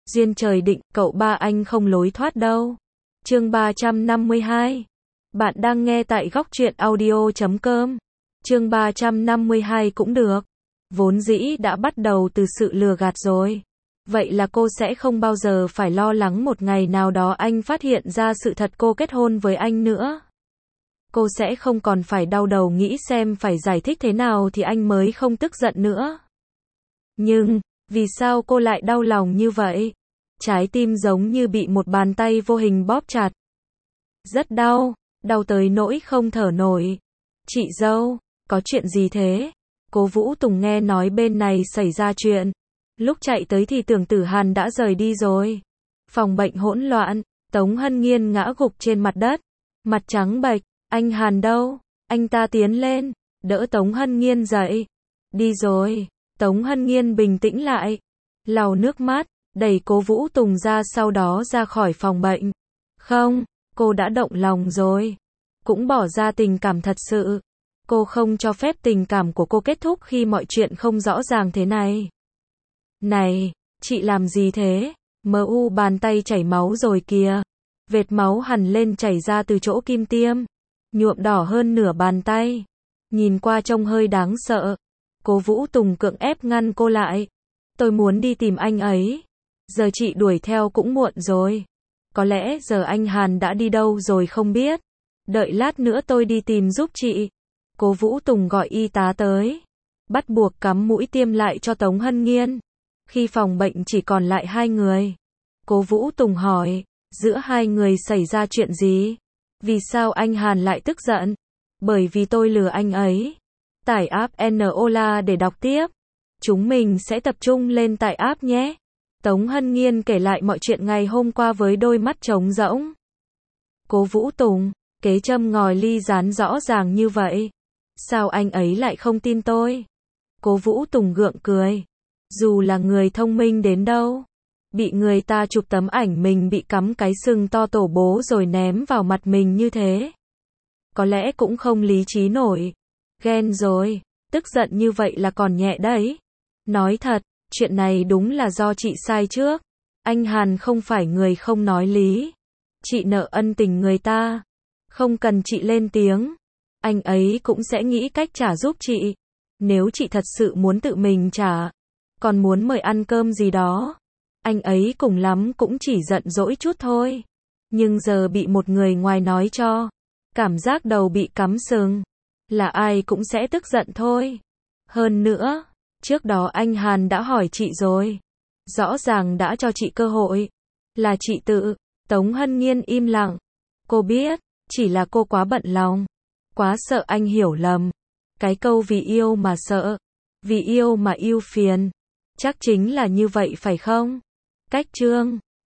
Duyên trời định, cậu ba anh không lối thoát đâu. Chương 352. Bạn đang nghe tại góc truyện audio.com. Chương 352 cũng được. Vốn dĩ đã bắt đầu từ sự lừa gạt rồi. Vậy là cô sẽ không bao giờ phải lo lắng một ngày nào đó anh phát hiện ra sự thật cô kết hôn với anh nữa. Cô sẽ không còn phải đau đầu nghĩ xem phải giải thích thế nào thì anh mới không tức giận nữa. Nhưng, vì sao cô lại đau lòng như vậy? Trái tim giống như bị một bàn tay vô hình bóp chặt. Rất đau, đau tới nỗi không thở nổi. Chị dâu, có chuyện gì thế? Cố Vũ Tùng nghe nói bên này xảy ra chuyện. Lúc chạy tới thì tưởng Tử Hàn đã rời đi rồi. Phòng bệnh hỗn loạn, Tống Hân Nghiên ngã gục trên mặt đất. Mặt trắng bệch, anh Hàn đâu? Anh ta tiến lên, đỡ Tống Hân Nghiên dậy. Đi rồi, Tống Hân Nghiên bình tĩnh lại. Lau nước mắt, đẩy Cố Vũ Tùng ra sau đó ra khỏi phòng bệnh. Không, cô đã động lòng rồi. Cũng bỏ ra tình cảm thật sự. Cô không cho phép tình cảm của cô kết thúc khi mọi chuyện không rõ ràng thế này. Này, chị làm gì thế? MU bàn tay chảy máu rồi kìa. Vệt máu hằn lên chảy ra từ chỗ kim tiêm. Nhuộm đỏ hơn nửa bàn tay. Nhìn qua trông hơi đáng sợ. Cố Vũ Tùng cưỡng ép ngăn cô lại. Tôi muốn đi tìm anh ấy. Giờ chị đuổi theo cũng muộn rồi. Có lẽ giờ anh Hàn đã đi đâu rồi không biết. Đợi lát nữa tôi đi tìm giúp chị. Cố Vũ Tùng gọi y tá tới. Bắt buộc cắm mũi tiêm lại cho Tống Hân Nghiên. Khi phòng bệnh chỉ còn lại hai người. Cố Vũ Tùng hỏi, giữa hai người xảy ra chuyện gì? Vì sao anh Hàn lại tức giận? Bởi vì tôi lừa anh ấy. Tải app Nola để đọc tiếp. Chúng mình sẽ tập trung lên tải app nhé. Tống Hân Nghiên kể lại mọi chuyện ngày hôm qua với đôi mắt trống rỗng. Cố Vũ Tùng, kế châm ngòi ly gián rõ ràng như vậy. Sao anh ấy lại không tin tôi? Cố Vũ Tùng gượng cười. Dù là người thông minh đến đâu, bị người ta chụp tấm ảnh mình bị cắm cái sừng to tổ bố rồi ném vào mặt mình như thế. Có lẽ cũng không lý trí nổi. Ghen rồi, tức giận như vậy là còn nhẹ đấy. Nói thật, chuyện này đúng là do chị sai trước. Anh Hàn không phải người không nói lý. Chị nợ ân tình người ta. Không cần chị lên tiếng. Anh ấy cũng sẽ nghĩ cách trả giúp chị. Nếu chị thật sự muốn tự mình trả, còn muốn mời ăn cơm gì đó, anh ấy cùng lắm cũng chỉ giận dỗi chút thôi. Nhưng giờ bị một người ngoài nói cho, cảm giác đầu bị cắm sừng, là ai cũng sẽ tức giận thôi. Hơn nữa, trước đó anh Hàn đã hỏi chị rồi. Rõ ràng đã cho chị cơ hội. Là chị tự. Tống Hân Nghiên im lặng. Cô biết, chỉ là cô quá bận lòng. Quá sợ anh hiểu lầm. Cái câu vì yêu mà sợ. Vì yêu mà yêu phiền. Chắc chính là như vậy phải không? Cách chương